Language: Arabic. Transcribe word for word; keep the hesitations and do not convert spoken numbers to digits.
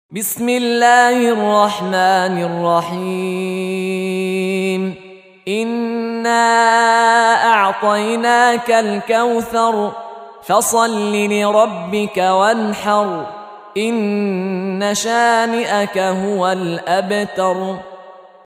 بسم الله الرحمن الرحيم إنا أعطيناك الكوثر فصل لربك وانحر إن شانئك هو الأبتر.